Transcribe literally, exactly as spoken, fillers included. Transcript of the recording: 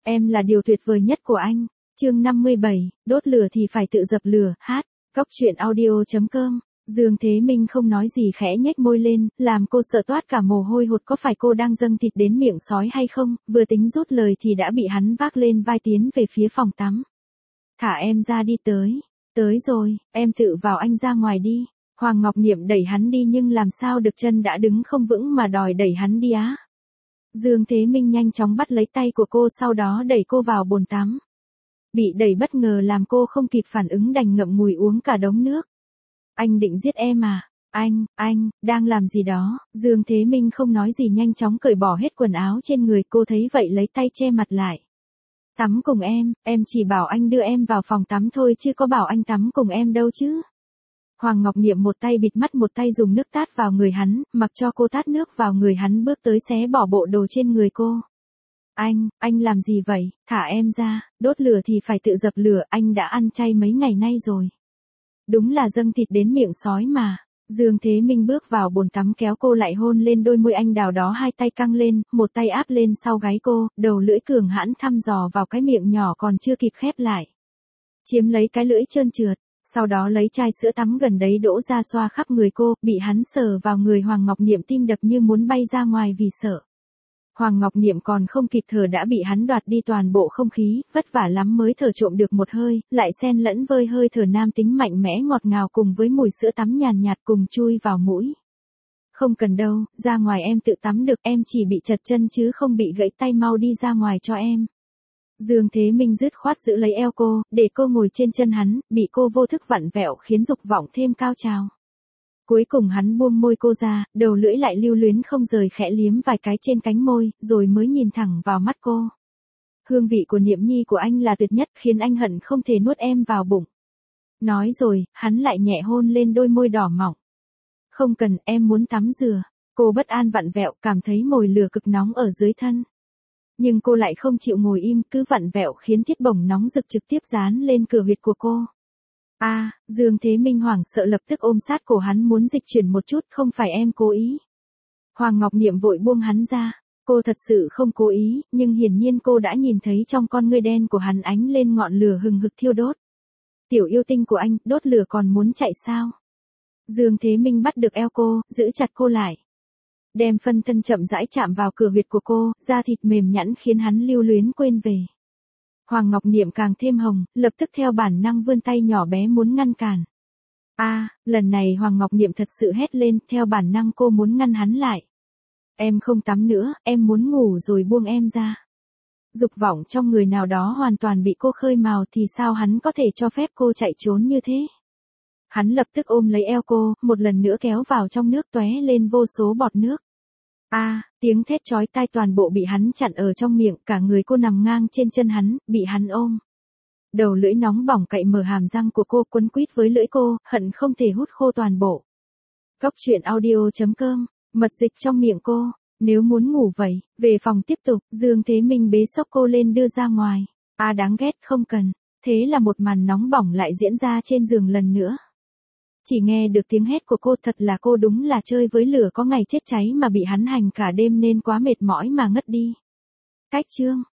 Em là điều tuyệt vời nhất của anh. Chương năm mươi bảy, đốt lửa thì phải tự dập lửa, hát. Cóc truyện audio chấm com. Dương Thế Minh không nói gì khẽ nhếch môi lên, làm cô sợ toát cả mồ hôi hột, có phải cô đang dâng thịt đến miệng sói hay không, vừa tính rút lời thì đã bị hắn vác lên vai tiến về phía phòng tắm. Thả em ra đi. Tới, tới rồi, em tự vào, anh ra ngoài đi. Hoàng Ngọc Niệm đẩy hắn đi nhưng làm sao được, chân đã đứng không vững mà đòi đẩy hắn đi á. Dương Thế Minh nhanh chóng bắt lấy tay của cô, sau đó đẩy cô vào bồn tắm. Bị đẩy bất ngờ làm cô không kịp phản ứng, đành ngậm ngùi uống cả đống nước. Anh định giết em à? Anh, anh, đang làm gì đó? Dương Thế Minh không nói gì, nhanh chóng cởi bỏ hết quần áo trên người, cô thấy vậy lấy tay che mặt lại. Tắm cùng em, em chỉ bảo anh đưa em vào phòng tắm thôi chứ có bảo anh tắm cùng em đâu chứ. Hoàng Ngọc Niệm một tay bịt mắt, một tay dùng nước tát vào người hắn, mặc cho cô tát nước vào người hắn, bước tới xé bỏ bộ đồ trên người cô. Anh, anh làm gì vậy? Thả em ra, đốt lửa thì phải tự dập lửa, anh đã ăn chay mấy ngày nay rồi. Đúng là dâng thịt đến miệng sói mà. Dương Thế Minh bước vào bồn tắm, kéo cô lại hôn lên đôi môi anh đào đó, hai tay căng lên, một tay áp lên sau gáy cô, đầu lưỡi cường hãn thăm dò vào cái miệng nhỏ còn chưa kịp khép lại. Chiếm lấy cái lưỡi trơn trượt, sau đó lấy chai sữa tắm gần đấy đổ ra xoa khắp người cô, bị hắn sờ vào người Hoàng Ngọc Niệm tim đập như muốn bay ra ngoài vì sợ. Hoàng Ngọc Niệm còn không kịp thở đã bị hắn đoạt đi toàn bộ không khí, vất vả lắm mới thở trộm được một hơi, lại xen lẫn vơi hơi thở nam tính mạnh mẽ ngọt ngào cùng với mùi sữa tắm nhàn nhạt cùng chui vào mũi. Không cần đâu, ra ngoài em tự tắm được, em chỉ bị chật chân chứ không bị gãy tay, mau đi ra ngoài cho em. Dương Thế Minh dứt khoát giữ lấy eo cô, để cô ngồi trên chân hắn, bị cô vô thức vặn vẹo khiến dục vọng thêm cao trào. Cuối cùng hắn buông môi cô ra, đầu lưỡi lại lưu luyến không rời khẽ liếm vài cái trên cánh môi, rồi mới nhìn thẳng vào mắt cô. Hương vị của Niệm Nhi của anh là tuyệt nhất, khiến anh hận không thể nuốt em vào bụng. Nói rồi, hắn lại nhẹ hôn lên đôi môi đỏ mọng. Không cần, em muốn tắm rửa. Cô bất an vặn vẹo, cảm thấy mồi lửa cực nóng ở dưới thân. Nhưng cô lại không chịu ngồi im, cứ vặn vẹo khiến thiết bổng nóng rực trực tiếp dán lên cửa huyệt của cô. A, à, Dương Thế Minh hoảng sợ lập tức ôm sát cổ hắn muốn dịch chuyển một chút, không phải em cố ý. Hoàng Ngọc Niệm vội buông hắn ra, cô thật sự không cố ý, nhưng hiển nhiên cô đã nhìn thấy trong con ngươi đen của hắn ánh lên ngọn lửa hừng hực thiêu đốt. Tiểu yêu tinh của anh, đốt lửa còn muốn chạy sao? Dương Thế Minh bắt được eo cô, giữ chặt cô lại. Đem phân thân chậm rãi chạm vào cửa huyệt của cô, da thịt mềm nhẵn khiến hắn lưu luyến quên về. Hoàng Ngọc Niệm càng thêm hồng, lập tức theo bản năng vươn tay nhỏ bé muốn ngăn cản. A, à, lần này Hoàng Ngọc Niệm thật sự hét lên, theo bản năng cô muốn ngăn hắn lại. Em không tắm nữa, em muốn ngủ rồi, buông em ra. Dục vọng trong người nào đó hoàn toàn bị cô khơi mào thì sao hắn có thể cho phép cô chạy trốn như thế? Hắn lập tức ôm lấy eo cô, một lần nữa kéo vào trong nước, tóe lên vô số bọt nước. A, à, tiếng thét chói tai toàn bộ bị hắn chặn ở trong miệng, cả người cô nằm ngang trên chân hắn, bị hắn ôm. Đầu lưỡi nóng bỏng cậy mở hàm răng của cô, quấn quýt với lưỡi cô, hận không thể hút khô toàn bộ. Cóc truyện audio chấm com, mật dịch trong miệng cô, nếu muốn ngủ vậy, về phòng tiếp tục. Dương Thế Minh bế xốc cô lên đưa ra ngoài. A à, đáng ghét, không cần. Thế là một màn nóng bỏng lại diễn ra trên giường lần nữa. Chỉ nghe được tiếng hét của cô, thật là cô đúng là chơi với lửa có ngày chết cháy mà bị hắn hành cả đêm nên quá mệt mỏi mà ngất đi. Cách chương